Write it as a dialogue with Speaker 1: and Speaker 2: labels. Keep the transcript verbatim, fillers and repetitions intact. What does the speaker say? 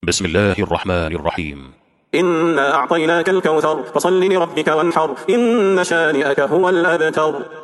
Speaker 1: بسم الله الرحمن الرحيم.
Speaker 2: إنا أعطيناك الكوثر فصل لربك وانحر إن شانئك هو الأبتر.